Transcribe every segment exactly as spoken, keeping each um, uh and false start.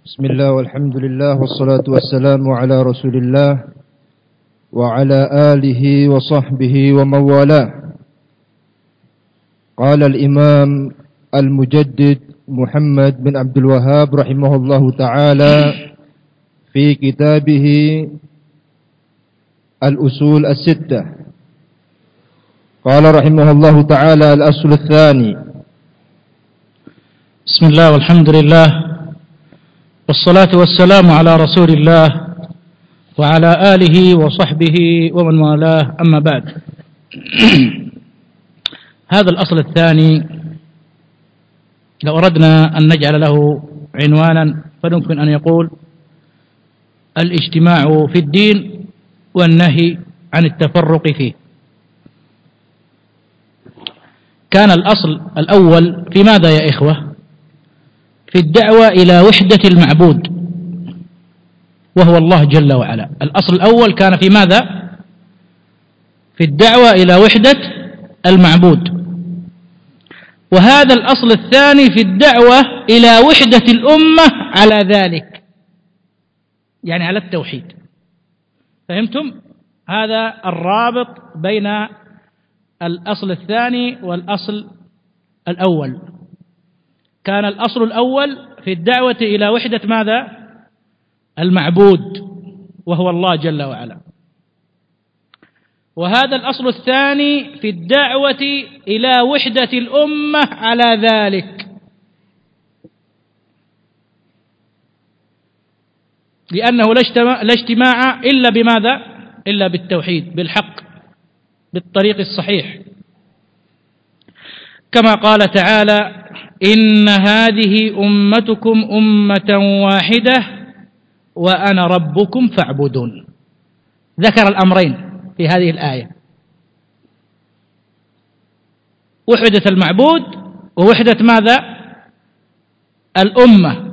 بسم الله والحمد لله والصلاة والسلام على رسول الله وعلى آله وصحبه ومن والاه. قال الإمام المجدد محمد بن عبد الوهاب رحمه الله تعالى في كتابه الأصول الستة، قال رحمه الله تعالى: الأصل الثاني. بسم الله والحمد لله والصلاة والسلام على رسول الله وعلى آله وصحبه ومن والاه، أما بعد. هذا الأصل الثاني لو أردنا أن نجعل له عنوانا فيمكن أن يقول الاجتماع في الدين والنهي عن التفرق فيه. كان الأصل الأول في ماذا يا إخوة؟ في الدعوة إلى وحدة المعبود وهو الله جل وعلا. الأصل الأول كان في ماذا؟ في الدعوة إلى وحدة المعبود. وهذا الأصل الثاني في الدعوة إلى وحدة الأمة على ذلك، يعني على التوحيد. فهمتم؟ هذا الرابط بين الأصل الثاني والأصل الأول. كان الأصل الأول في الدعوة إلى وحدة ماذا؟ المعبود وهو الله جل وعلا. وهذا الأصل الثاني في الدعوة إلى وحدة الأمة على ذلك، لأنه لا اجتماع إلا بماذا؟ إلا بالتوحيد، بالحق، بالطريق الصحيح، كما قال تعالى: إن هذه أمتكم أمة واحدة وأنا ربكم فاعبدون. ذكر الأمرين في هذه الآية: وحدة المعبود ووحدة ماذا؟ الأمة.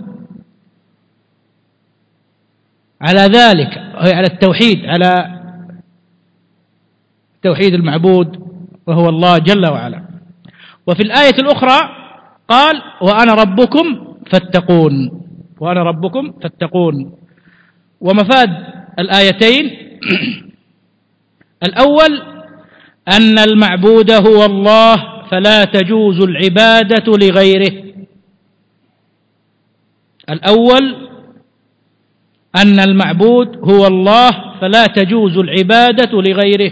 على ذلك على التوحيد، على توحيد المعبود وهو الله جل وعلا. وفي الآية الأخرى قال: وأنا ربكم فاتقون، وأنا ربكم فاتقون. ومفاد الآيتين: الأول أن المعبود هو الله فلا تجوز العبادة لغيره. الأول أن المعبود هو الله فلا تجوز العبادة لغيره.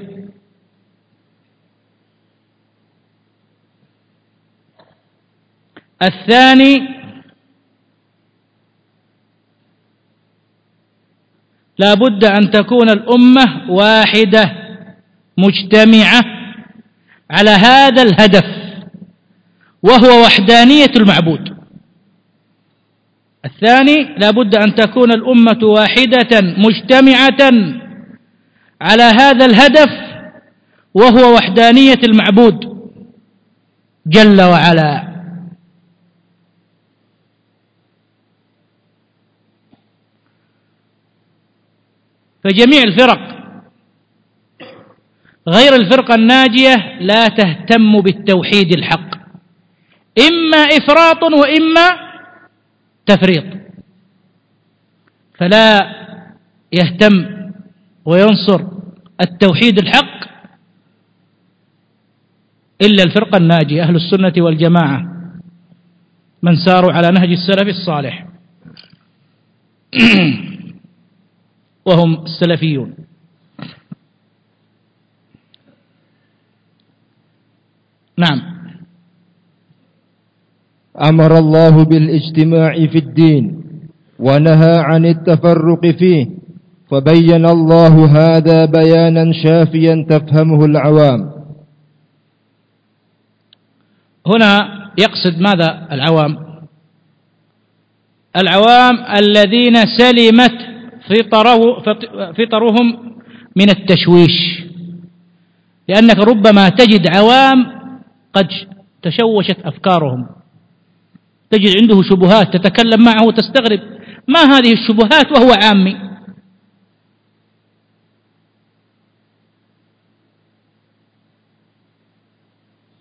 الثاني لا بد أن تكون الأمة واحدة مجتمعة على هذا الهدف وهو وحدانية المعبود. الثاني لا بد أن تكون الأمة واحدة مجتمعة على هذا الهدف وهو وحدانية المعبود جل وعلا. فجميع الفرق غير الفرقة الناجية لا تهتم بالتوحيد الحق، إما إفراط وإما تفريط. فلا يهتم وينصر التوحيد الحق إلا الفرقة الناجية، أهل السنة والجماعة، من ساروا على نهج السلف الصالح وهم السلفيون. نعم. أمر الله بالاجتماع في الدين ونهى عن التفرق فيه، فبين الله هذا بيانا شافيا تفهمه العوام. هنا يقصد ماذا العوام؟ العوام الذين سلمت فطره فطرهم من التشويش، لأنك ربما تجد عوام قد تشوشت أفكارهم، تجد عنده شبهات تتكلم معه وتستغرب ما هذه الشبهات وهو عامي.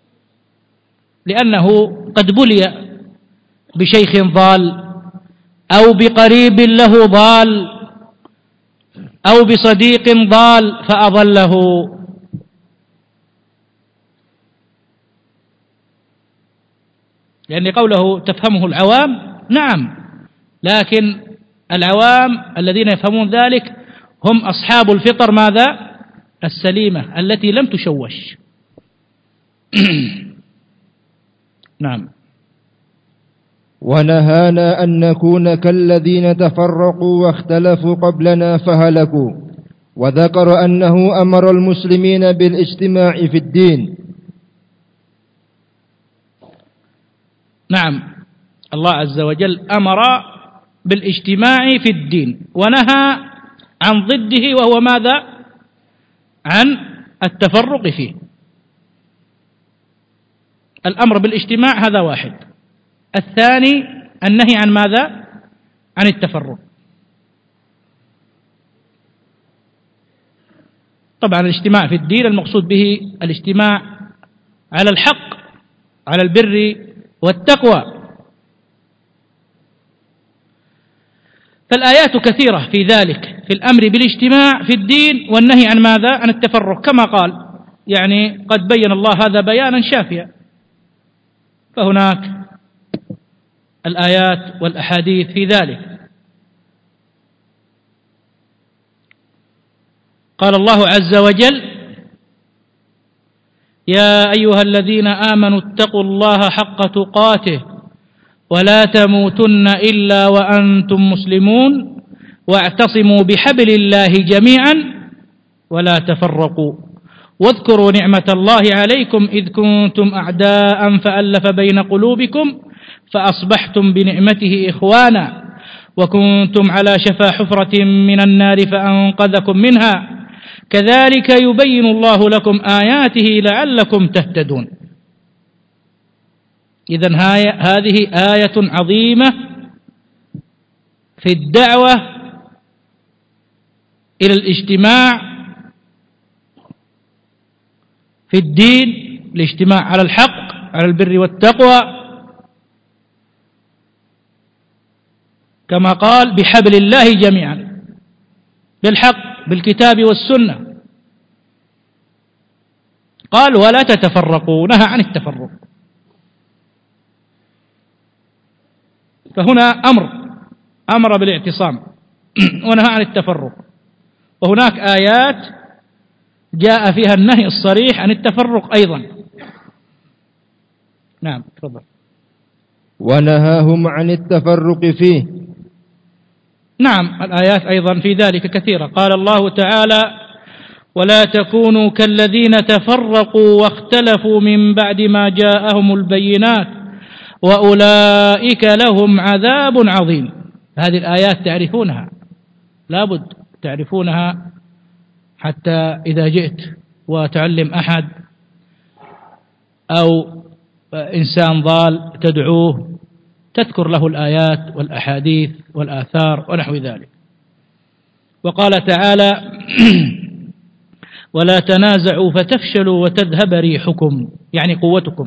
لأنه قد بلي بشيخ ضال أو بقريب له ضال أو بصديق ضال فأضله. لأن قوله تفهمه العوام، نعم، لكن العوام الذين يفهمون ذلك هم أصحاب الفطر ماذا؟ السليمة التي لم تشوش. نعم. ونهانا أن نكون كالذين تفرقوا واختلفوا قبلنا فهلكوا، وذكر أنه أمر المسلمين بالاجتماع في الدين. نعم، الله عز وجل أمر بالاجتماع في الدين ونهى عن ضده، وهو ماذا؟ عن التفرق فيه. الأمر بالاجتماع هذا واحد، الثاني النهي عن ماذا؟ عن التفرق. طبعا الاجتماع في الدين المقصود به الاجتماع على الحق، على البر والتقوى. فالآيات كثيرة في ذلك، في الأمر بالاجتماع في الدين والنهي عن ماذا؟ عن التفرق، كما قال يعني قد بين الله هذا بيانا شافيا. فهناك الآيات والأحاديث في ذلك. قال الله عز وجل: يا أيها الذين آمنوا اتقوا الله حق تقاته ولا تموتن إلا وأنتم مسلمون واعتصموا بحبل الله جميعا ولا تفرقوا واذكروا نعمة الله عليكم إذ كنتم أعداء فألف بين قلوبكم فأصبحتم بنعمته إخوانا وكنتم على شفا حفرة من النار فأنقذكم منها كذلك يبين الله لكم آياته لعلكم تهتدون. إذن هذه آية عظيمة في الدعوة إلى الاجتماع في الدين، الاجتماع على الحق، على البر والتقوى، كما قال بحبل الله جميعا، بالحق، بالكتاب والسنة. قال ولا تتفرقوا، نهى عن التفرق. فهنا أمر أمر بالاعتصام ونهى عن التفرق. وهناك آيات جاء فيها النهي الصريح عن التفرق أيضا. نعم تفضل. ونهاهم عن التفرق فيه. نعم الآيات أيضا في ذلك كثيرة. قال الله تعالى: ولا تكونوا كالذين تفرقوا واختلفوا من بعد ما جاءهم البينات وأولئك لهم عذاب عظيم. هذه الآيات تعرفونها، لابد تعرفونها، حتى إذا جئت وتعلم أحد أو إنسان ضال تدعوه تذكر له الآيات والأحاديث والآثار ونحو ذلك. وقال تعالى: ولا تنازعوا فتفشلوا وتذهب ريحكم، يعني قوتكم.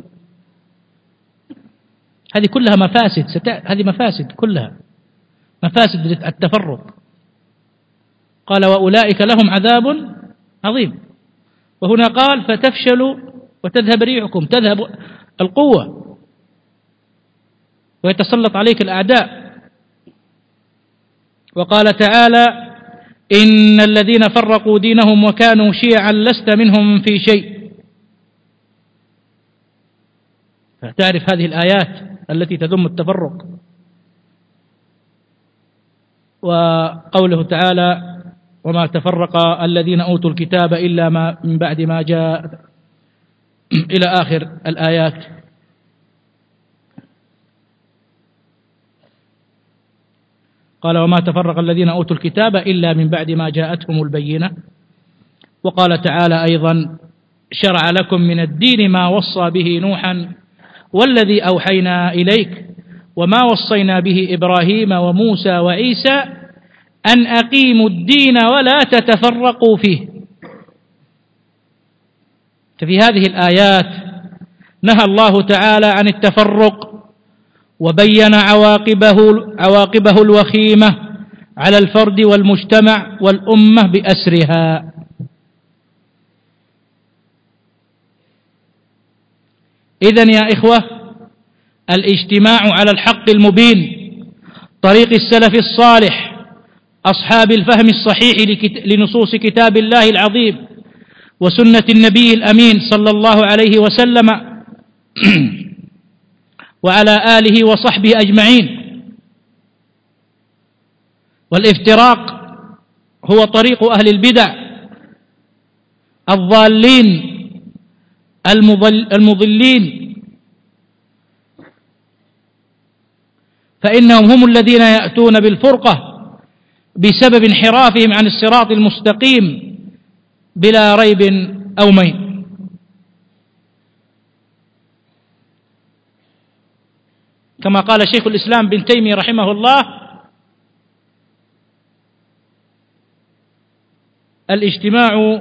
هذه كلها مفاسد، ست... هذه مفاسد كلها مفاسد التفرق. قال وأولئك لهم عذاب عظيم، وهنا قال فتفشلوا وتذهب ريحكم، تذهب القوة ويتسلط عليك الأعداء. وقال تعالى: إن الذين فرقوا دينهم وكانوا شيعا لست منهم في شيء. فتعرف هذه الآيات التي تذم التفرق. وقوله تعالى: وما تفرق الذين أوتوا الكتاب إلا ما من بعد ما جاء، إلى آخر الآيات. قال وما تفرق الذين أوتوا الكتاب إلا من بعد ما جاءتهم البينة. وقال تعالى أيضا: شرع لكم من الدين ما وصى به نوحا والذي أوحينا إليك وما وصينا به إبراهيم وموسى وعيسى أن أقيموا الدين ولا تتفرقوا فيه. ففي هذه الآيات نهى الله تعالى عن التفرق وبين عواقبه عواقبه الوخيمة على الفرد والمجتمع والأمة بأسرها. إذن يا إخوة، الاجتماع على الحق المبين طريق السلف الصالح أصحاب الفهم الصحيح لنصوص كتاب الله العظيم وسنة النبي الأمين صلى الله عليه وسلم وعلى آله وصحبه أجمعين. والافتراق هو طريق أهل البدع الضالين المضلين، فإنهم هم الذين يأتون بالفرقة بسبب انحرافهم عن الصراط المستقيم بلا ريب أو مين. كما قال شيخ الإسلام بن تيمية رحمه الله: الاجتماع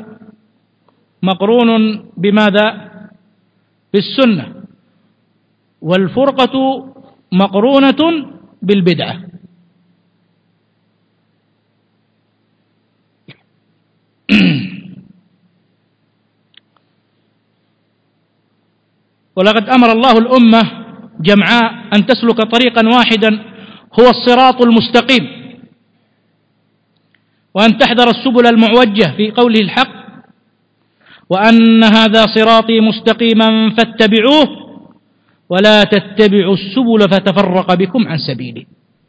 مقرون بماذا؟ بالسنة، والفرقة مقرونة بالبدعة. ولقد أمر الله الأمة جمعاء أن تسلك طريقا واحدا هو الصراط المستقيم، وأن تحذر السبل المعوجة في قوله الحق: وأن هذا صراطي مستقيما فاتبعوه ولا تتبعوا السبل فتفرق بكم عن سبيله.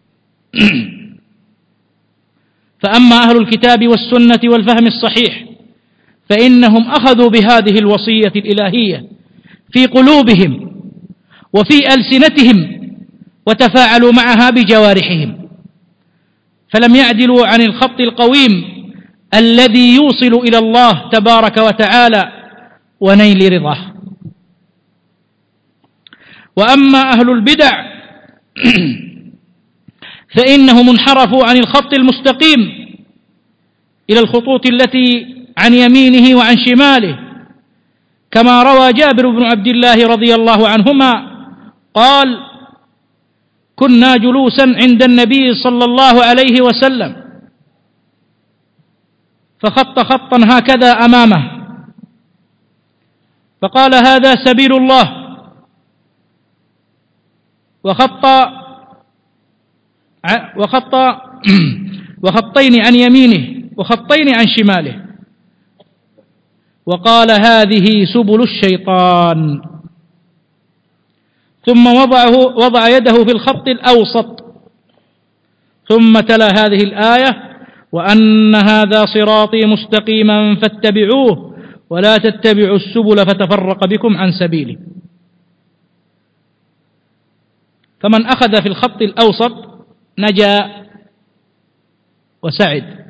فأما أهل الكتاب والسنة والفهم الصحيح فإنهم أخذوا بهذه الوصية الإلهية في قلوبهم وفي ألسنتهم وتفاعلوا معها بجوارحهم، فلم يعدلوا عن الخط القويم الذي يوصل إلى الله تبارك وتعالى ونيل رضاه. وأما أهل البدع فإنهم انحرفوا عن الخط المستقيم إلى الخطوط التي عن يمينه وعن شماله، كما روى جابر بن عبد الله رضي الله عنهما قال: كنا جلوسا عند النبي صلى الله عليه وسلم فخط خطا هكذا أمامه فقال: هذا سبيل الله، وخط وخط وخطين عن يمينه وخطين عن شماله، وقال: هذه سبل الشيطان. ثم وضعه وضع يده في الخط الأوسط، ثم تلا هذه الآية: وأن هذا صراطي مستقيما فاتبعوه ولا تتبعوا السبل فتفرق بكم عن سبيله. فمن أخذ في الخط الأوسط نجا وسعد،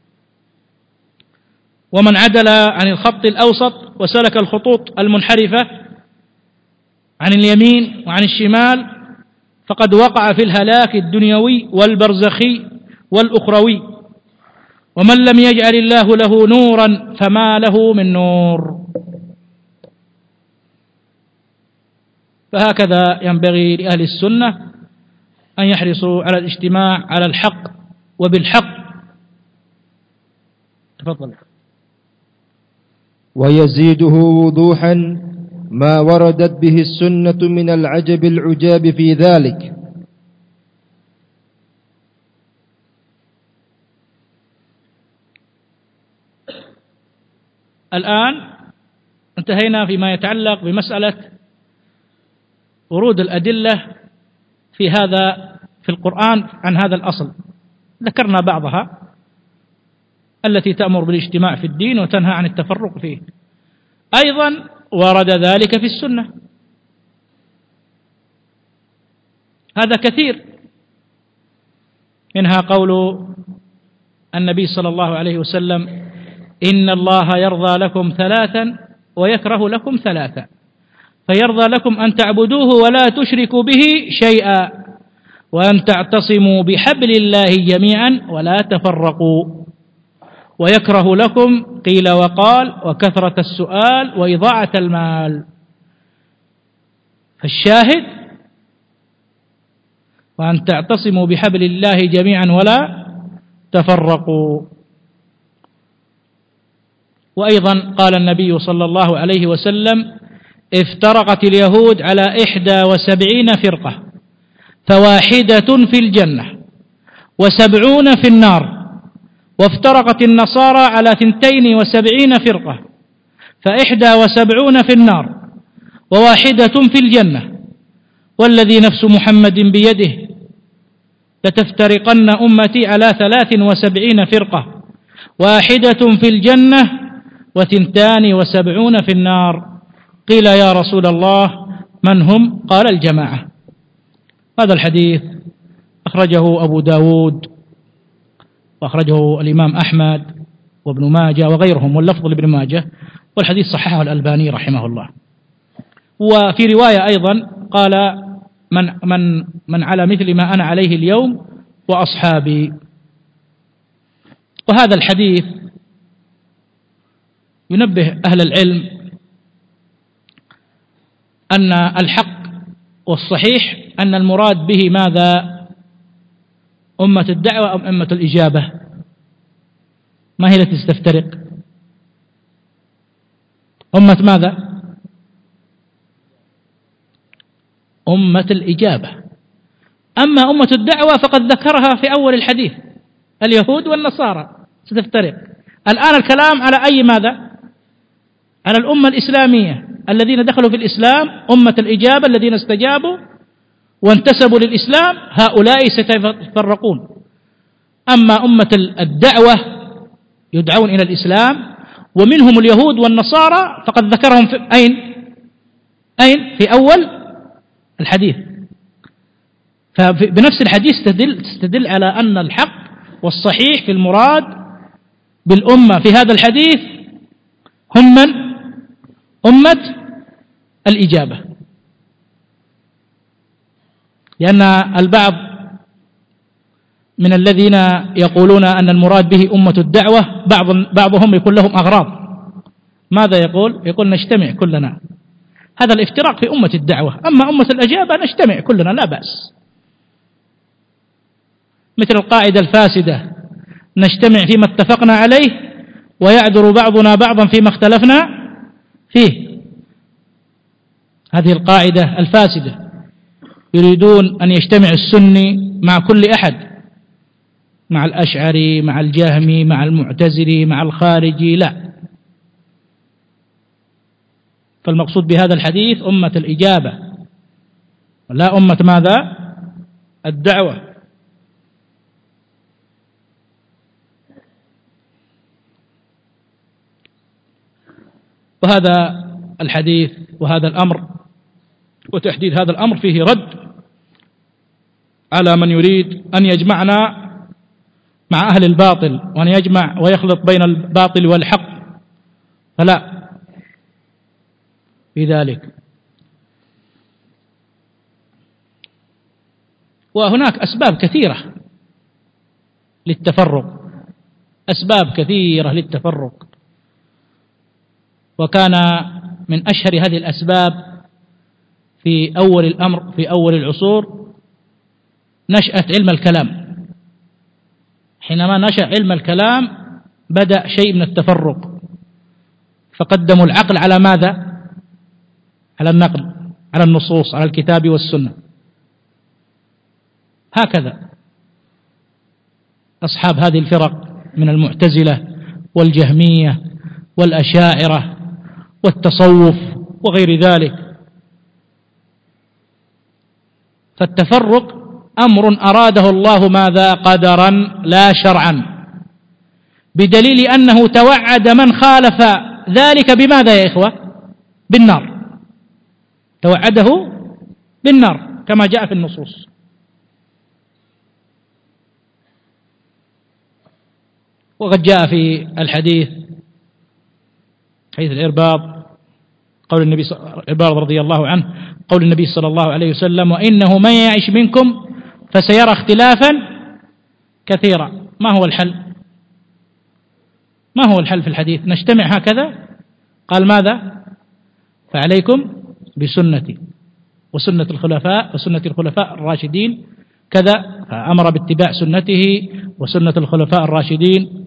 ومن عدل عن الخط الأوسط وسلك الخطوط المنحرفة عن اليمين وعن الشمال فقد وقع في الهلاك الدنيوي والبرزخي والأخروي. ومن لم يجعل الله له نورا فما له من نور. فهكذا ينبغي لأهل السنة أن يحرصوا على الاجتماع على الحق وبالحق. تفضل. ويزيده وضوحا ما وردت به السنة من العجب العجاب في ذلك. الآن انتهينا فيما يتعلق بمسألة ورود الأدلة في هذا في القرآن عن هذا الأصل. ذكرنا بعضها التي تأمر بالاجتماع في الدين وتنهى عن التفرق فيه. أيضا ورد ذلك في السنة، هذا كثير، منها قول النبي صلى الله عليه وسلم: إن الله يرضى لكم ثلاثا ويكره لكم ثلاثا، فيرضى لكم أن تعبدوه ولا تشركوا به شيئا، وأن تعتصموا بحبل الله جميعا ولا تفرقوا، ويكره لكم قيل وقال وكثرة السؤال وإضاعة المال. فالشاهد وأن تعتصموا بحبل الله جميعا ولا تفرقوا. وأيضا قال النبي صلى الله عليه وسلم: افترقت اليهود على إحدى وسبعين فرقة فواحدة في الجنة وسبعون في النار، وافترقت النصارى على ثنتين وسبعين فرقة فإحدى وسبعون في النار وواحدة في الجنة، والذي نفس محمد بيده لتفترقن أمتي على ثلاث وسبعين فرقة واحدة في الجنة وثنتان وسبعون في النار. قيل يا رسول الله من هم؟ قال الجماعة. هذا الحديث أخرجه أبو داود وأخرجه الإمام أحمد وابن ماجه وغيرهم، واللفظ لابن ماجه، والحديث صححه الألباني رحمه الله. وفي رواية أيضا قال من, من, من على مثل ما أنا عليه اليوم وأصحابي. وهذا الحديث ينبه أهل العلم أن الحق والصحيح أن المراد به ماذا؟ أمة الدعوة أم أمة الإجابة؟ ما هي التي تستفترق؟ أمة ماذا؟ أمة الإجابة. أما أمة الدعوة فقد ذكرها في أول الحديث، اليهود والنصارى ستفترق. الآن الكلام على أي ماذا؟ على الأمة الإسلامية الذين دخلوا في الإسلام، أمة الإجابة الذين استجابوا وانتسبوا للإسلام، هؤلاء سيتفرقون. أما أمة الدعوة يدعون إلى الإسلام ومنهم اليهود والنصارى فقد ذكرهم في أين؟ أين؟ في أول الحديث. فبنفس الحديث تدل, تدل على أن الحق والصحيح في المراد بالأمة في هذا الحديث هم من؟ أمة الإجابة. لأن البعض من الذين يقولون أن المراد به أمة الدعوة بعض بعضهم يكون لهم أغراض. ماذا يقول؟ يقول نجتمع كلنا. هذا الافتراق في أمة الدعوة. أما أمة الإجابة نجتمع كلنا لا بأس، مثل القاعدة الفاسدة نجتمع فيما اتفقنا عليه ويعذر بعضنا بعضا فيما اختلفنا فيه. هذه القاعدة الفاسدة يريدون أن يجتمع السني مع كل أحد، مع الأشعري، مع الجهمي، مع المعتزلي، مع الخارجي، لا. فالمقصود بهذا الحديث أمة الإجابة لا أمة ماذا؟ الدعوة. وهذا الحديث وهذا الأمر وتحديد هذا الأمر فيه رد على من يريد أن يجمعنا مع أهل الباطل وأن يجمع ويخلط بين الباطل والحق، فلا في ذلك. وهناك أسباب كثيرة للتفرق، أسباب كثيرة للتفرق، وكان من أشهر هذه الأسباب في أول الأمر في أول العصور نشأة علم الكلام. حينما نشأ علم الكلام بدأ شيء من التفرق، فقدموا العقل على ماذا؟ على النقل، على النصوص، على الكتاب والسنة. هكذا أصحاب هذه الفرق من المعتزلة والجهمية والأشاعرة والتصوف وغير ذلك. فالتفرق أمر أراده الله ماذا؟ قدرا لا شرعا، بدليل أنه توعد من خالف ذلك بماذا يا إخوة؟ بالنار. توعده بالنار كما جاء في النصوص. وقد جاء في الحديث حديث الإرباض قول النبي الإرباض رضي الله عنه قول النبي صلى الله عليه وسلم: وإنه من يعيش منكم فسيرى اختلافا كثيرا. ما هو الحل؟ ما هو الحل في الحديث؟ نجتمع هكذا؟ قال ماذا؟ فعليكم بسنتي وسنة الخلفاء وسنة الخلفاء الراشدين كذا، فأمر باتباع سنته وسنة الخلفاء الراشدين،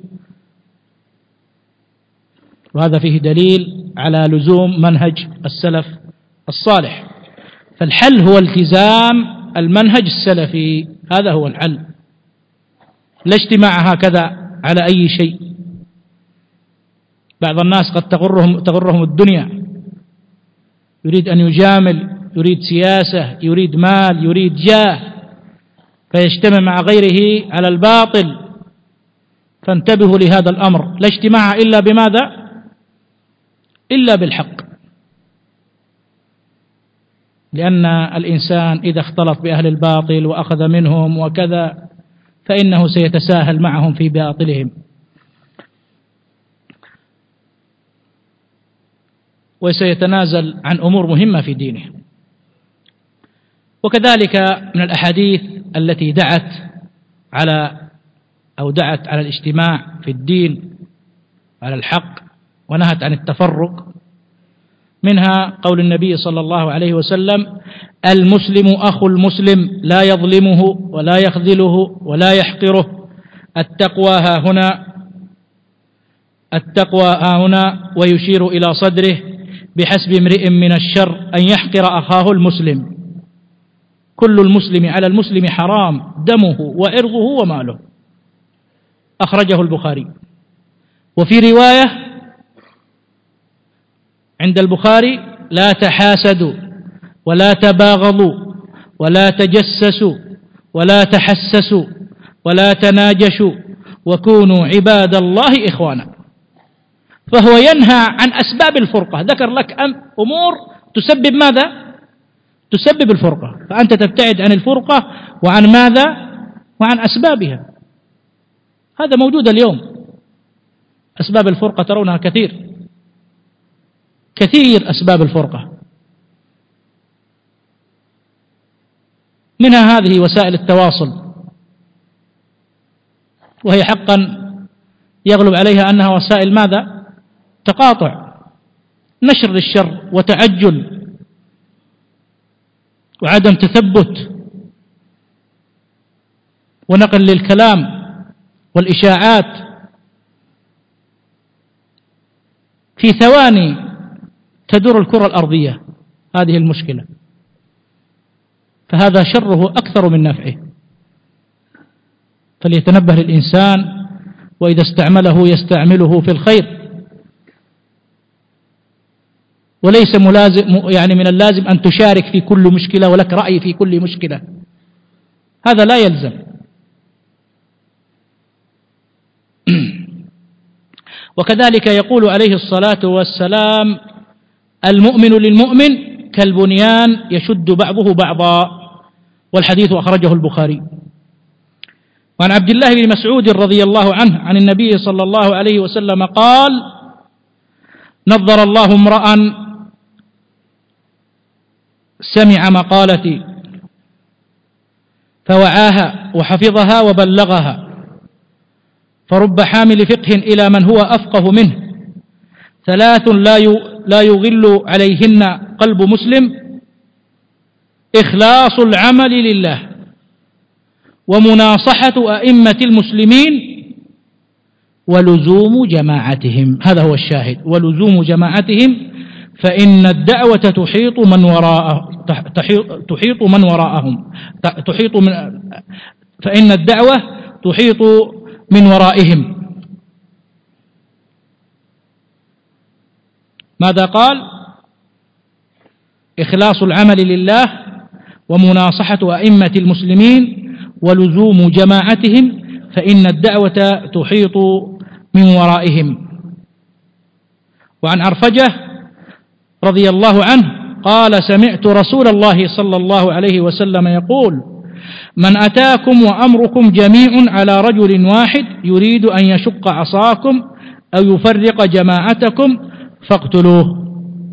وهذا فيه دليل على لزوم منهج السلف الصالح. فالحل هو التزام المنهج السلفي، هذا هو الحل، لا اجتماع هكذا على أي شيء. بعض الناس قد تغرهم, تغرهم الدنيا، يريد أن يجامل، يريد سياسة، يريد مال، يريد جاه، فيجتمع مع غيره على الباطل. فانتبهوا لهذا الأمر، لا اجتماع إلا بماذا؟ إلا بالحق، لأن الإنسان إذا اختلط بأهل الباطل وأخذ منهم وكذا فإنه سيتساهل معهم في باطلهم، وسيتنازل عن أمور مهمة في دينه. وكذلك من الأحاديث التي دعت على أو دعت على الاجتماع في الدين على الحق ونهت عن التفرق، منها قول النبي صلى الله عليه وسلم: المسلم أخو المسلم لا يظلمه ولا يخذله ولا يحقره، التقوى ها هنا، التقوى ها هنا، ويشير إلى صدره: بحسب امرئ من الشر أن يحقر أخاه المسلم، كل المسلم على المسلم حرام دمه وعرضه وماله. أخرجه البخاري. وفي رواية عند البخاري: لا تحاسدوا ولا تباغضوا ولا تجسسوا ولا تحسسوا ولا تناجشوا وكونوا عباد الله إخوانا. فهو ينهى عن أسباب الفرقة، ذكر لك أمور تسبب ماذا؟ تسبب الفرقة، فأنت تبتعد عن الفرقة وعن ماذا؟ وعن أسبابها. هذا موجود اليوم، أسباب الفرقة ترونها كثير كثير أسباب الفرقة، منها هذه وسائل التواصل، وهي حقا يغلب عليها أنها وسائل ماذا؟ تقاطع، نشر للشر وتعجل وعدم تثبت ونقل للكلام والإشاعات، في ثواني تدور الكرة الأرضية. هذه المشكلة، فهذا شره أكثر من نفعه، فليتنبه الإنسان، وإذا استعمله يستعمله في الخير، وليس ملازم يعني من اللازم أن تشارك في كل مشكلة ولك رأي في كل مشكلة، هذا لا يلزم. وكذلك يقول عليه الصلاة والسلام: المؤمن للمؤمن كالبنيان يشد بعضه بعضا، والحديث أخرجه البخاري. وعن عبد الله بن مسعود رضي الله عنه عن النبي صلى الله عليه وسلم قال: نظر الله امرأ سمع مقالتي فوعاها وحفظها وبلغها، فرب حامل فقه إلى من هو أفقه منه، ثلاث لا يغل عليهن قلب مسلم: إخلاص العمل لله، ومناصحة أئمة المسلمين، ولزوم جماعتهم. هذا هو الشاهد، ولزوم جماعتهم، فإن الدعوة تحيط من وراءه تحيط من وراءهم تحيط من فإن الدعوة تحيط من ورائهم. ماذا قال؟ إخلاص العمل لله، ومناصحة أئمة المسلمين، ولزوم جماعتهم، فإن الدعوة تحيط من ورائهم. وعن عرفجة رضي الله عنه قال: سمعت رسول الله صلى الله عليه وسلم يقول: من أتاكم وأمركم جميع على رجل واحد يريد أن يشق عصاكم أو يفرق جماعتكم فاقتلوه.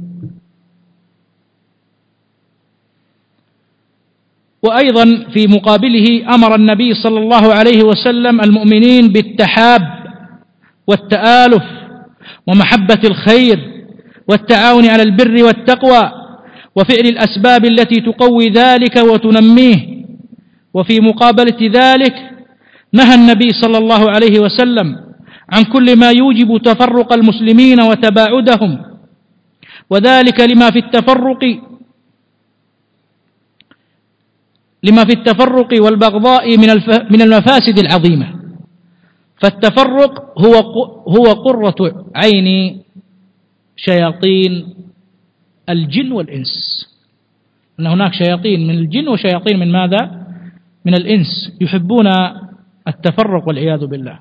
وأيضا في مقابله أمر النبي صلى الله عليه وسلم المؤمنين بالتحاب والتآلف ومحبة الخير والتعاون على البر والتقوى، وفعل الأسباب التي تقوي ذلك وتنميه، وفي مقابلة ذلك نهى النبي صلى الله عليه وسلم عن كل ما يوجب تفرق المسلمين وتباعدهم، وذلك لما في التفرق لما في التفرق والبغضاء من من المفاسد العظيمة. فالتفرق هو هو قرة عين شياطين الجن والإنس، أن هناك شياطين من الجن وشياطين من ماذا؟ من الإنس، يحبون التفرق والعياذ بالله،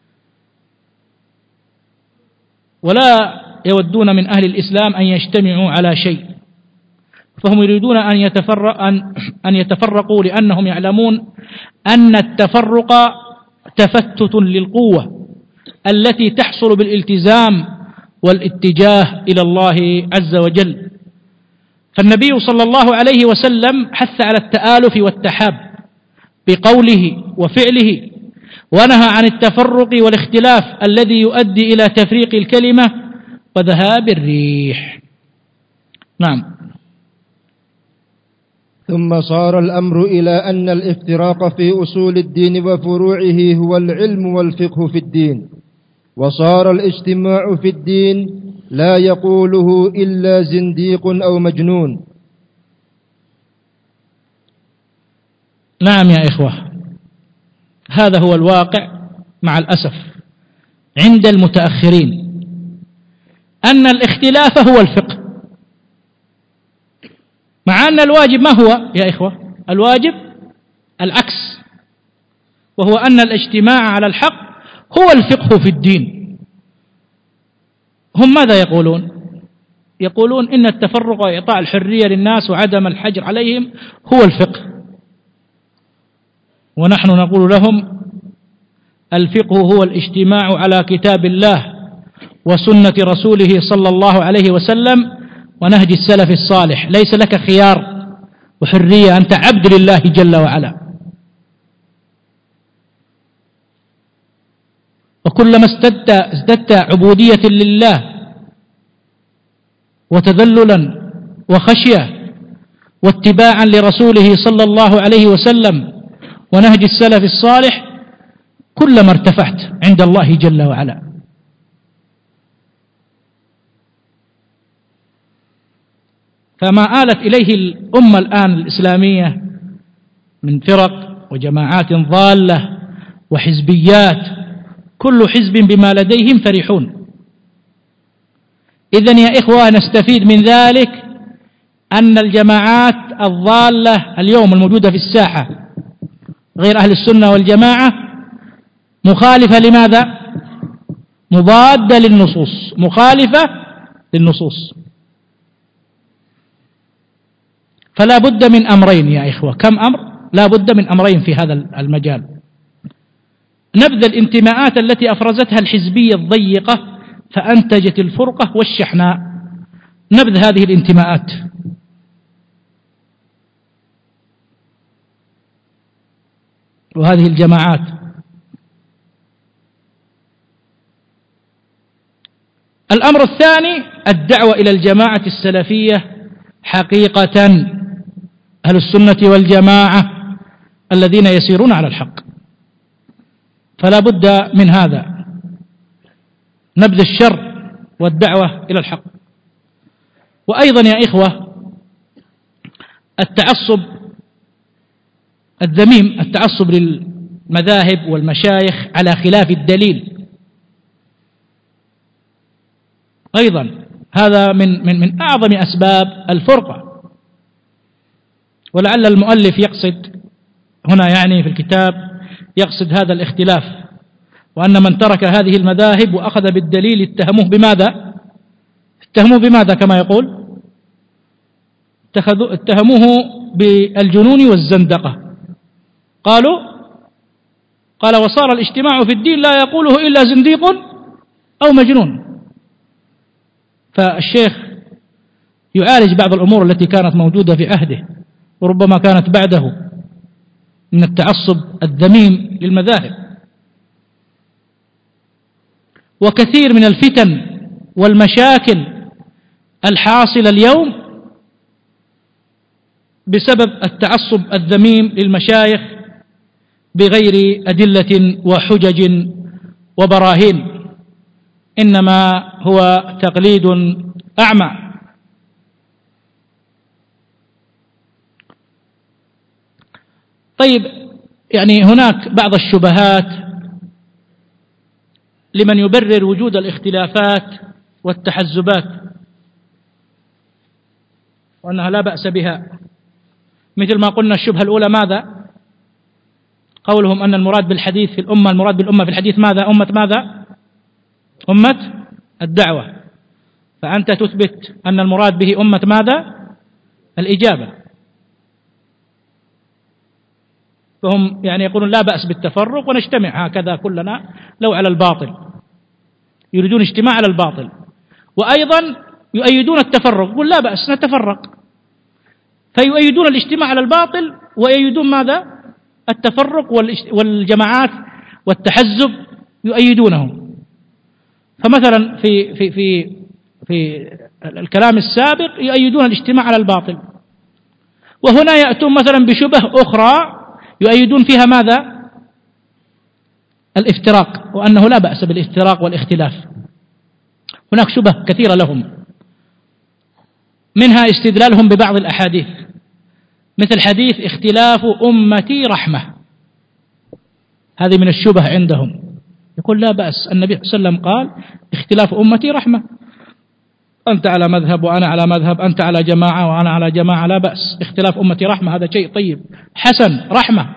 ولا يودون من أهل الإسلام أن يجتمعوا على شيء، فهم يريدون أن يتفرق أن أن يتفرقوا لأنهم يعلمون أن التفرق تفتت للقوة التي تحصل بالالتزام والاتجاه إلى الله عز وجل. فالنبي صلى الله عليه وسلم حث على التآلف والتحاب بقوله وفعله، ونهى عن التفرق والاختلاف الذي يؤدي إلى تفريق الكلمة وذهاب الريح. نعم. ثم صار الأمر إلى أن الافتراق في أصول الدين وفروعه هو العلم والفقه في الدين، وصار الاجتماع في الدين لا يقوله إلا زنديق أو مجنون. نعم يا إخوة، هذا هو الواقع مع الأسف عند المتأخرين، أن الاختلاف هو الفقه، مع أن الواجب ما هو يا إخوة؟ الواجب العكس، وهو أن الاجتماع على الحق هو الفقه في الدين. هم ماذا يقولون؟ يقولون إن التفرق وإعطاء الحرية للناس وعدم الحجر عليهم هو الفقه، ونحن نقول لهم الفقه هو الاجتماع على كتاب الله وسنة رسوله صلى الله عليه وسلم ونهج السلف الصالح، ليس لك خيار وحرية، أنت عبد لله جل وعلا. وكلما ازددت ازددت عبودية لله وتذللا وخشية واتباعا لرسوله صلى الله عليه وسلم ونهج السلف الصالح، كلما ارتفعت عند الله جل وعلا. فما آلت إليه الأمة الآن الإسلامية من فرق وجماعات ضالة وحزبيات، كل حزب بما لديهم فرحون. إذن يا إخوة نستفيد من ذلك أن الجماعات الضالة اليوم الموجودة في الساحة غير أهل السنة والجماعة مخالفة لماذا؟ مضادة للنصوص، مخالفة للنصوص. فلا بد من أمرين يا إخوة. كم أمر؟ لا بد من أمرين في هذا المجال. نبذ الانتماءات التي أفرزتها الحزبية الضيقة فأنتجت الفرقة والشحناء، نبذ هذه الانتماءات. وهذه الجماعات. الأمر الثاني الدعوة إلى الجماعة السلفية حقيقة، أهل السنة والجماعة الذين يسيرون على الحق، فلا بد من هذا، نبذ الشر والدعوة إلى الحق. وأيضا يا إخوة التعصب الذميم، التعصب للمذاهب والمشايخ على خلاف الدليل، أيضا هذا من من من أعظم أسباب الفرقة. ولعل المؤلف يقصد هنا يعني في الكتاب يقصد هذا الاختلاف، وأن من ترك هذه المذاهب وأخذ بالدليل اتهموه بماذا؟ اتهموه بماذا كما يقول؟ اتهموه بالجنون والزندقة. قالوا قال وصار الاجتماع في الدين لا يقوله إلا زنديق أو مجنون. فالشيخ يعالج بعض الأمور التي كانت موجودة في عهده وربما كانت بعده من التعصب الذميم للمذاهب. وكثير من الفتن والمشاكل الحاصلة اليوم بسبب التعصب الذميم للمشايخ بغير أدلة وحجج وبراهين، إنما هو تقليد أعمى. طيب، يعني هناك بعض الشبهات لمن يبرر وجود الاختلافات والتحزبات وأنها لا بأس بها، مثل ما قلنا الشبهة الأولى ماذا؟ قولهم أن المراد بالحديث في الأمة، المراد بالأمة في الحديث ماذا؟ أمة ماذا؟ أمة الدعوة. فأنت تثبت أن المراد به أمة ماذا؟ الإجابة. فهم يعني يقولون لا بأس بالتفرق ونجتمع هكذا كلنا لو على الباطل، يريدون اجتماع على الباطل. وأيضا يؤيدون التفرق، يقول لا بأس نتفرق، فيؤيدون الاجتماع على الباطل ويؤيدون ماذا؟ التفرق والجماعات والتحزب يؤيدونه. فمثلا في في في في الكلام السابق يؤيدون الاجتماع على الباطل، وهنا يأتون مثلا بشبه أخرى يؤيدون فيها ماذا؟ الافتراق، وأنه لا بأس بالافتراق والاختلاف. هناك شبه كثيرة لهم، منها استدلالهم ببعض الأحاديث، مثل حديث اختلاف أمتي رحمة، هذه من الشبه عندهم. يقول لا بأس، النبي صلى الله عليه وسلم قال اختلاف أمتي رحمة، أنت على مذهب وأنا على مذهب، أنت على جماعة وأنا على جماعة، لا بأس، اختلاف أمتي رحمة، هذا شيء طيب حسن رحمة.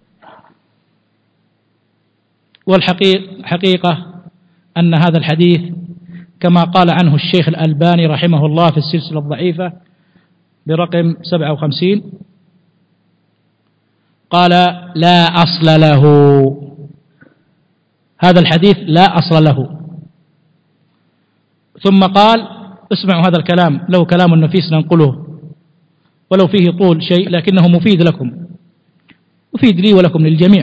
والحقيقة أن هذا الحديث كما قال عنه الشيخ الألباني رحمه الله في السلسلة الضعيفة برقم سبعة وخمسين، قال لا أصل له، هذا الحديث لا أصل له. ثم قال اسمعوا هذا الكلام، له كلام نفيس ننقله ولو فيه طول شيء لكنه مفيد لكم، مفيد لي ولكم للجميع.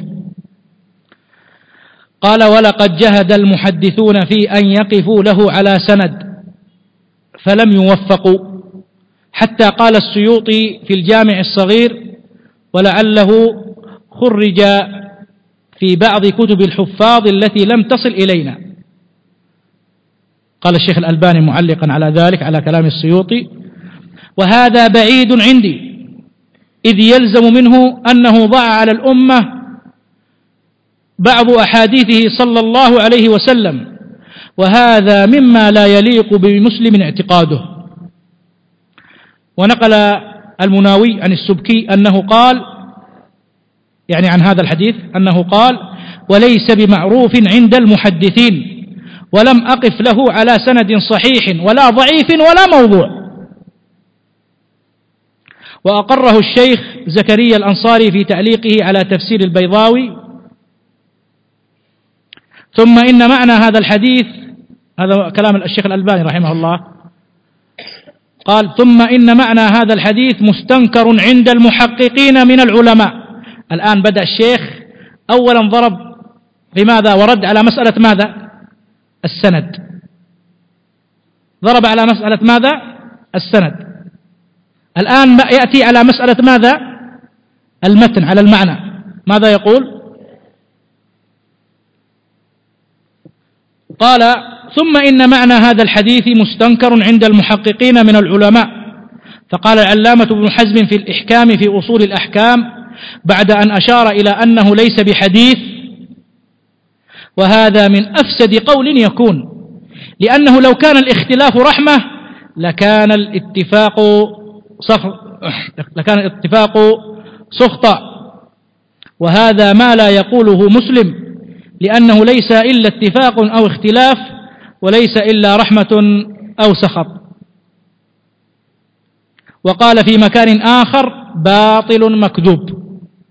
قال ولقد جهد المحدثون في أن يقفوا له على سند فلم يوفقوا، حتى قال السيوطي في الجامع الصغير ولعله خرج في بعض كتب الحفاظ التي لم تصل إلينا. قال الشيخ الألباني معلقا على ذلك على كلام السيوطي: وهذا بعيد عندي، إذ يلزم منه أنه ضع على الأمة بعض أحاديثه صلى الله عليه وسلم، وهذا مما لا يليق بمسلم اعتقاده. ونقل المناوي عن السبكي أنه قال، يعني عن هذا الحديث أنه قال: وليس بمعروف عند المحدثين، ولم أقف له على سند صحيح ولا ضعيف ولا موضوع. وأقره الشيخ زكريا الأنصاري في تعليقه على تفسير البيضاوي. ثم إن معنى هذا الحديث، هذا كلام الشيخ الألباني رحمه الله، قال: ثم إن معنى هذا الحديث مستنكر عند المحققين من العلماء. الآن بدأ الشيخ أولا ضرب بماذا؟ ورد على مسألة ماذا؟ السند. ضرب على مسألة ماذا؟ السند. الآن يأتي على مسألة ماذا؟ المتن، على المعنى. ماذا يقول؟ قال: ثم إن معنى هذا الحديث مستنكر عند المحققين من العلماء. فقال العلامة ابن حزم في الإحكام في أصول الأحكام بعد أن أشار إلى أنه ليس بحديث: وهذا من أفسد قول يكون، لأنه لو كان الاختلاف رحمة لكان الاتفاق صخ... لكان الاتفاق سخطا، وهذا ما لا يقوله مسلم، لأنه ليس إلا اتفاق أو اختلاف، وليس إلا رحمة أو سخط. وقال في مكان آخر: باطل مكذوب،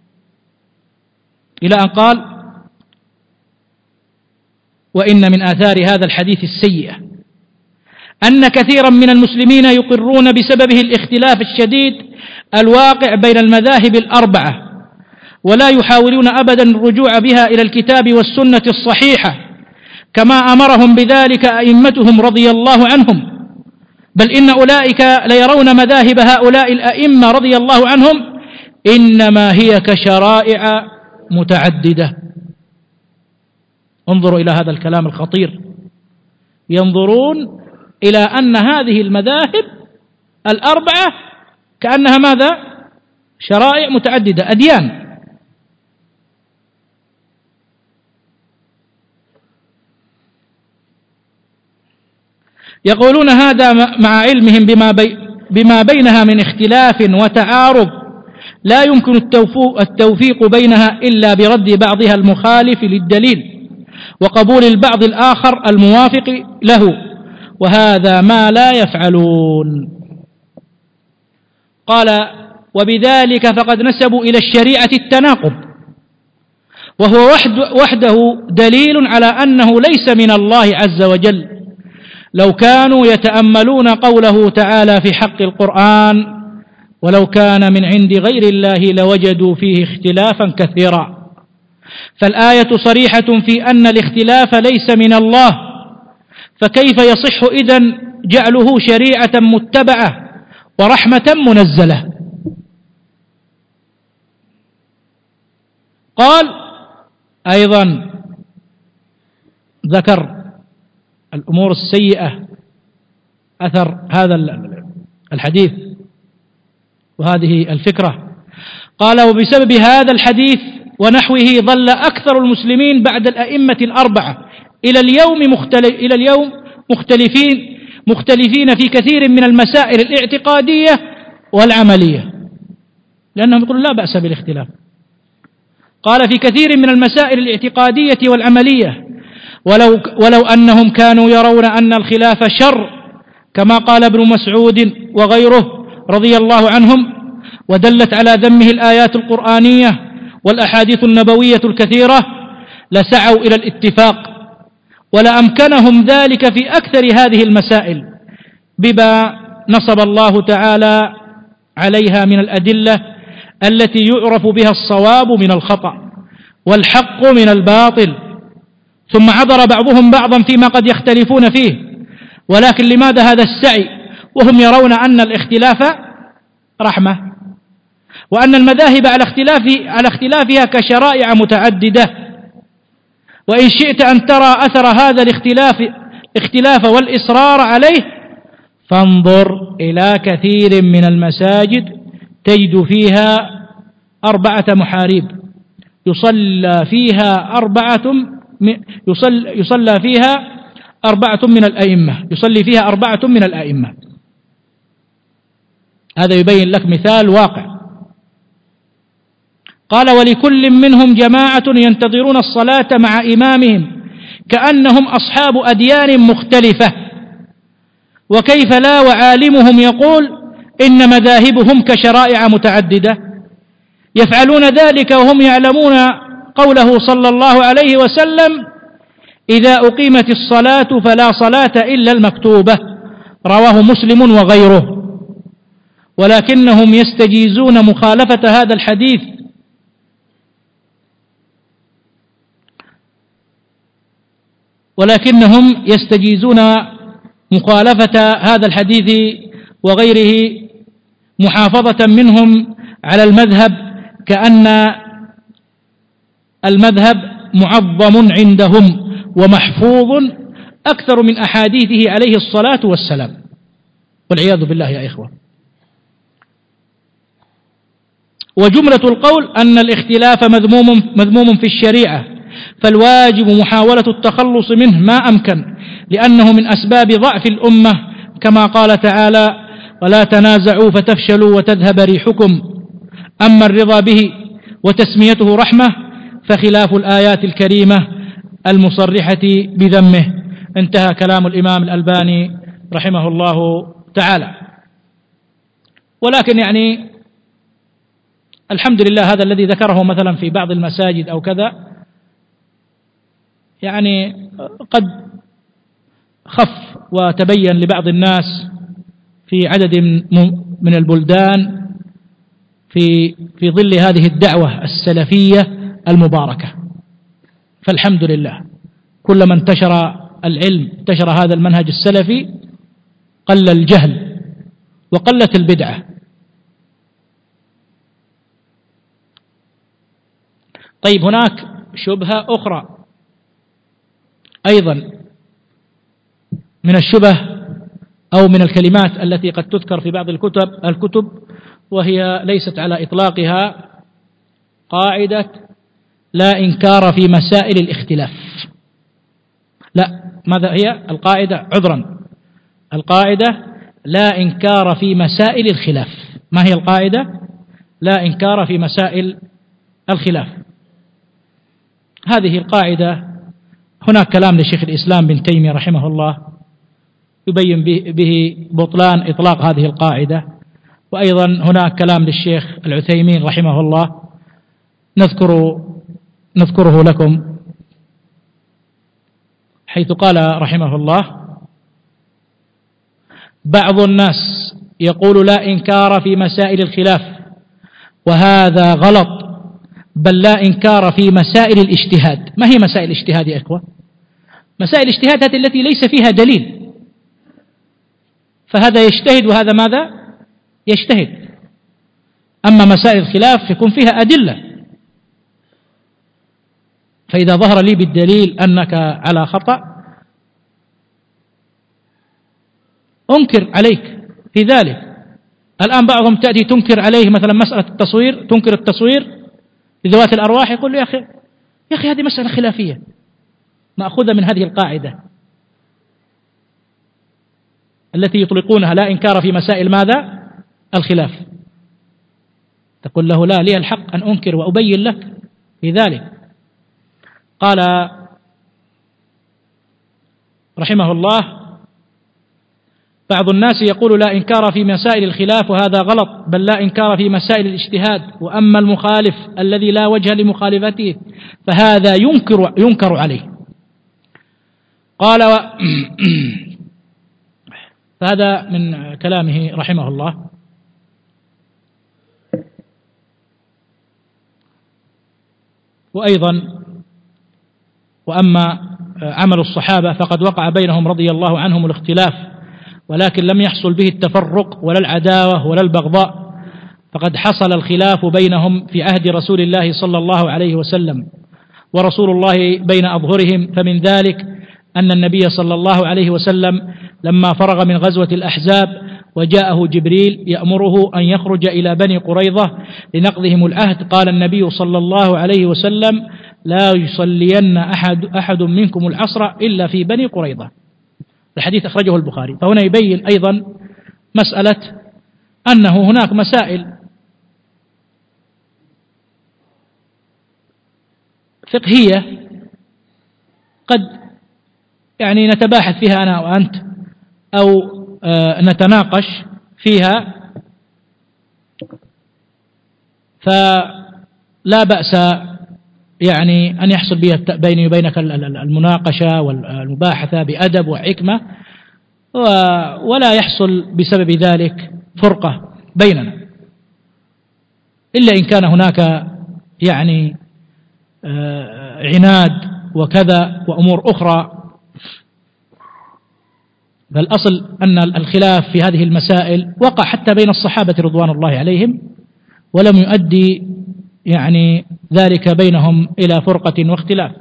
إلى أن قال: وإن من آثار هذا الحديث السيئة أن كثيرا من المسلمين يقرون بسببه الاختلاف الشديد الواقع بين المذاهب الأربعة، ولا يحاولون أبدا الرجوع بها إلى الكتاب والسنة الصحيحة كما أمرهم بذلك أئمتهم رضي الله عنهم، بل إن أولئك ليرون مذاهب هؤلاء الأئمة رضي الله عنهم إنما هي كشرائع متعددة. انظروا إلى هذا الكلام الخطير، ينظرون إلى أن هذه المذاهب الأربعة كأنها ماذا؟ شرائع متعددة، أديان. يقولون هذا مع علمهم بما, بي بما بينها من اختلاف وتعارض لا يمكن التوفيق بينها إلا برد بعضها المخالف للدليل وقبول البعض الآخر الموافق له، وهذا ما لا يفعلون. قال: وبذلك فقد نسبوا إلى الشريعة التناقض، وهو وحده دليل على أنه ليس من الله عز وجل. لو كانوا يتأملون قوله تعالى في حق القرآن: ولو كان من عند غير الله لوجدوا فيه اختلافا كثيرا. فالآية صريحة في أن الاختلاف ليس من الله، فكيف يصح إذن جعله شريعة متبعة ورحمة منزلة؟ قال أيضا، ذكر الأمور السيئة أثر هذا الحديث وهذه الفكرة. قال: وبسبب هذا الحديث ونحوه ظل أكثر المسلمين بعد الأئمة الأربعة إلى اليوم مختلف إلى اليوم مختلفين مختلفين في كثير من المسائل الاعتقادية والعملية، لأنهم يقولون لا بأس بالاختلاف. قال: في كثير من المسائل الاعتقادية والعملية، ولو ولو أنهم كانوا يرون أن الخلاف شر، كما قال ابن مسعود وغيره رضي الله عنهم، ودلت على ذمه الآيات القرآنية والأحاديث النبوية الكثيرة، لسعوا إلى الاتفاق، ولأمكنهم ذلك في أكثر هذه المسائل بما نصب الله تعالى عليها من الأدلة التي يعرف بها الصواب من الخطأ والحق من الباطل. ثم عذر بعضهم بعضا فيما قد يختلفون فيه، ولكن لماذا هذا السعي وهم يرون أن الاختلاف رحمة، وأن المذاهب على اختلاف على اختلافها كشرائع متعددة؟ وإن شئت أن ترى أثر هذا الاختلاف الاختلاف والإصرار عليه، فانظر إلى كثير من المساجد تجد فيها أربعة محاريب، يصلى فيها أربعة يصلى, يصلى فيها أربعة من الأئمة يصلي فيها أربعة من الأئمة. هذا يبين لك مثال واقع. قال: ولكل منهم جماعة ينتظرون الصلاة مع إمامهم كأنهم أصحاب أديان مختلفة، وكيف لا وعالمهم يقول إن مذاهبهم كشرائع متعددة، يفعلون ذلك وهم يعلمون قوله صلى الله عليه وسلم: إذا أقيمت الصلاة فلا صلاة إلا المكتوبة، رواه مسلم وغيره. ولكنهم يستجيزون مخالفة هذا الحديث ولكنهم يستجيزون مخالفة هذا الحديث وغيره محافظة منهم على المذهب، كأن المذهب معظم عندهم ومحفوظ أكثر من أحاديثه عليه الصلاة والسلام، والعياذ بالله يا إخوة. وجملة القول أن الاختلاف مذموم مذموم في الشريعة، فالواجب محاولة التخلص منه ما أمكن، لأنه من أسباب ضعف الأمة، كما قال تعالى: ولا تنازعوا فتفشلوا وتذهب ريحكم. أما الرضا به وتسميته رحمة فخلاف الآيات الكريمة المصرحة بذمه. انتهى كلام الإمام الألباني رحمه الله تعالى. ولكن يعني الحمد لله هذا الذي ذكره مثلا في بعض المساجد أو كذا يعني قد خف وتبين لبعض الناس في عدد من البلدان في في ظل هذه الدعوة السلفية المباركة. فالحمد لله كلما انتشر العلم انتشر هذا المنهج السلفي قل الجهل وقلت البدعة. طيب هناك شبهة أخرى أيضا من الشبه أو من الكلمات التي قد تذكر في بعض الكتب الكتب وهي ليست على إطلاقها، قاعدة لا إنكار في مسائل الاختلاف. لا، ماذا هي القاعدة؟ عذرا، القاعدة لا إنكار في مسائل الخلاف. ما هي القاعدة؟ لا إنكار في مسائل الخلاف. هذه القاعدة هناك كلام لشيخ الإسلام بن تيمية رحمه الله يبين به بطلان إطلاق هذه القاعدة، وأيضا هناك كلام للشيخ العثيمين رحمه الله نذكر نذكره لكم، حيث قال رحمه الله: بعض الناس يقول لا إنكار في مسائل الخلاف وهذا غلط، بل لا إنكار في مسائل الاجتهاد. ما هي مسائل الاجتهاد يا إخوة؟ مسائل الاجتهاد هذه التي ليس فيها دليل، فهذا يجتهد وهذا ماذا؟ يجتهد. أما مسائل الخلاف يكون فيها أدلة، فإذا ظهر لي بالدليل أنك على خطأ أنكر عليك في ذلك. الآن بعضهم تأتي تنكر عليه مثلا مسألة التصوير، تنكر التصوير لذوات الأرواح، يقول له يا أخي يا أخي هذه مسألة خلافية مأخوذة من هذه القاعدة التي يطلقونها لا إنكار في مسائل ماذا؟ الخلاف. تقول له لا، لي الحق أن أنكر وأبين لك في ذلك. قال رحمه الله: بعض الناس يقول لا إنكار في مسائل الخلاف وهذا غلط، بل لا إنكار في مسائل الاجتهاد، وأما المخالف الذي لا وجه لمخالفته فهذا ينكر ينكر عليه. قال و... فهذا من كلامه رحمه الله. وأيضا وأما عمل الصحابة فقد وقع بينهم رضي الله عنهم الاختلاف، ولكن لم يحصل به التفرق ولا العداوة ولا البغضاء، فقد حصل الخلاف بينهم في عهد رسول الله صلى الله عليه وسلم ورسول الله بين أظهرهم. فمن ذلك أن النبي صلى الله عليه وسلم لما فرغ من غزوة الأحزاب وجاءه جبريل يأمره أن يخرج إلى بني قريظة لنقضهم العهد، قال النبي صلى الله عليه وسلم: لا يصلين أحد, أحد منكم العصر إلا في بني قريظة. الحديث أخرجه البخاري. فهنا يبين أيضا مسألة أنه هناك مسائل فقهية قد يعني نتباحث فيها أنا وأنت أو نتناقش فيها، فلا بأس يعني أن يحصل بيني وبينك المناقشة والمباحثة بأدب وحكمة، ولا يحصل بسبب ذلك فرقة بيننا، إلا إن كان هناك يعني عناد وكذا وأمور أخرى. فالأصل أن الخلاف في هذه المسائل وقع حتى بين الصحابة رضوان الله عليهم، ولم يؤدي يعني ذلك بينهم إلى فرقة واختلاف.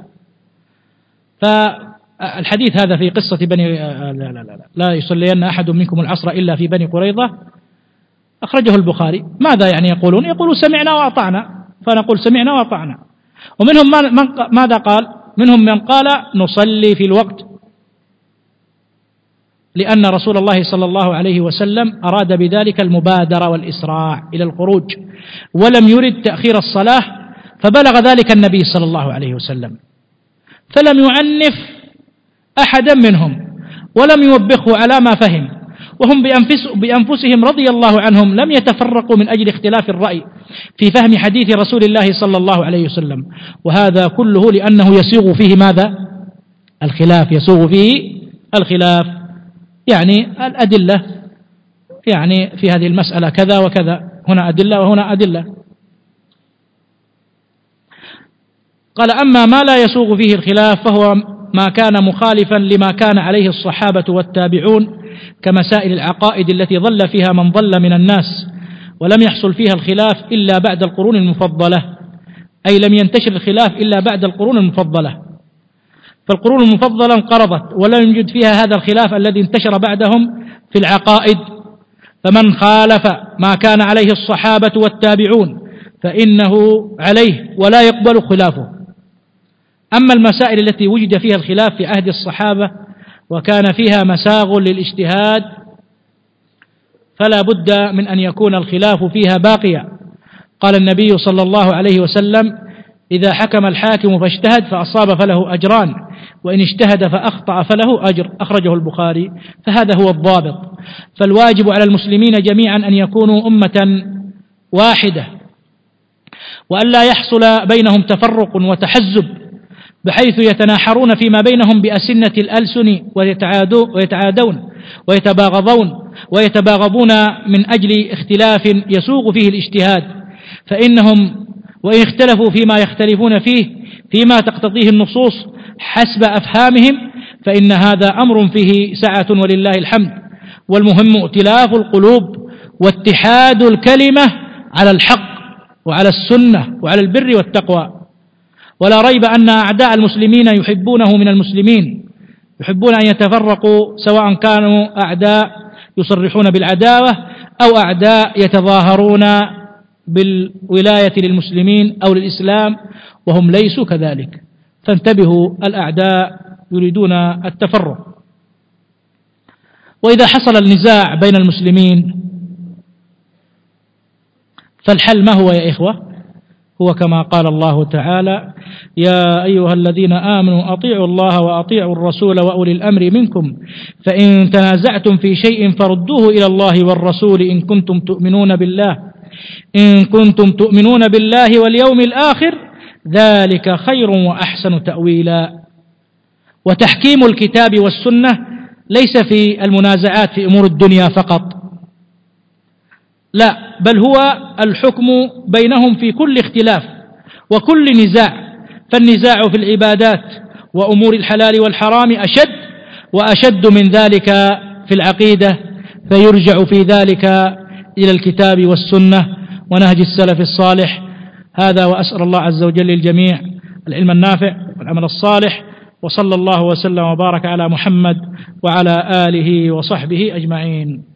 فالحديث هذا في قصة بني لا, لا, لا, لا يصلين أحد منكم العصر إلا في بني قريظة أخرجه البخاري. ماذا يعني يقولون؟ يقولون سمعنا وأطعنا، فنقول سمعنا وأطعنا. ومنهم من ماذا قال؟ منهم من قال نصلي في الوقت، لأن رسول الله صلى الله عليه وسلم أراد بذلك المبادرة والإسراع إلى الخروج، ولم يرد تأخير الصلاة، فبلغ ذلك النبي صلى الله عليه وسلم فلم يعنف أحدا منهم ولم يوبخه على ما فهم، وهم بأنفسهم رضي الله عنهم لم يتفرقوا من أجل اختلاف الرأي في فهم حديث رسول الله صلى الله عليه وسلم، وهذا كله لأنه يسوغ فيه ماذا؟ الخلاف، يسوغ فيه الخلاف، يعني الأدلة يعني في هذه المسألة كذا وكذا، هنا أدلة وهنا أدلة. قال: أما ما لا يسوغ فيه الخلاف فهو ما كان مخالفا لما كان عليه الصحابة والتابعون كمسائل العقائد التي ضل فيها من ضل من الناس، ولم يحصل فيها الخلاف إلا بعد القرون المفضلة، أي لم ينتشر الخلاف إلا بعد القرون المفضلة، فالقرون المفضلة انقرضت ولم يوجد فيها هذا الخلاف الذي انتشر بعدهم في العقائد. فمن خالف ما كان عليه الصحابة والتابعون فإنه عليه ولا يقبل خلافه. أما المسائل التي وجد فيها الخلاف في عهد الصحابة وكان فيها مساغ للاجتهاد فلا بد من أن يكون الخلاف فيها باقيا. قال النبي صلى الله عليه وسلم: إذا حكم الحاكم فاجتهد فأصاب فله أجران، وإن اجتهد فأخطأ فله أجر، أخرجه البخاري. فهذا هو الضابط. فالواجب على المسلمين جميعا أن يكونوا أمة واحدة، وأن لا يحصل بينهم تفرق وتحزب بحيث يتناحرون فيما بينهم بأسنة الألسن ويتعادون ويتباغضون ويتباغضون من أجل اختلاف يسوغ فيه الاجتهاد. فإنهم وإن اختلفوا فيما يختلفون فيه فيما تقتضيه النصوص حسب أفهامهم فإن هذا أمر فيه سعة ولله الحمد. والمهم ائتلاف القلوب واتحاد الكلمة على الحق وعلى السنة وعلى البر والتقوى. ولا ريب أن أعداء المسلمين يحبونه من المسلمين، يحبون أن يتفرقوا، سواء كانوا أعداء يصرحون بالعداوة أو أعداء يتظاهرون بالولاية للمسلمين أو للإسلام وهم ليسوا كذلك. فانتبهوا، الأعداء يريدون التفرق. وإذا حصل النزاع بين المسلمين فالحل ما هو يا إخوة؟ هو كما قال الله تعالى: يا أيها الذين آمنوا أطيعوا الله وأطيعوا الرسول وأولي الأمر منكم فإن تنازعتم في شيء فردوه إلى الله والرسول إن كنتم تؤمنون بالله إن كنتم تؤمنون بالله واليوم الآخر ذلك خير وأحسن تأويلا. وتحكيم الكتاب والسنة ليس في المنازعات في أمور الدنيا فقط، لا، بل هو الحكم بينهم في كل اختلاف وكل نزاع. فالنزاع في العبادات وأمور الحلال والحرام أشد، وأشد من ذلك في العقيدة، فيرجع في ذلك إلى الكتاب والسنة ونهج السلف الصالح. هذا، وأسأل الله عز وجل للجميع العلم النافع والعمل الصالح، وصلى الله وسلم وبارك على محمد وعلى آله وصحبه أجمعين.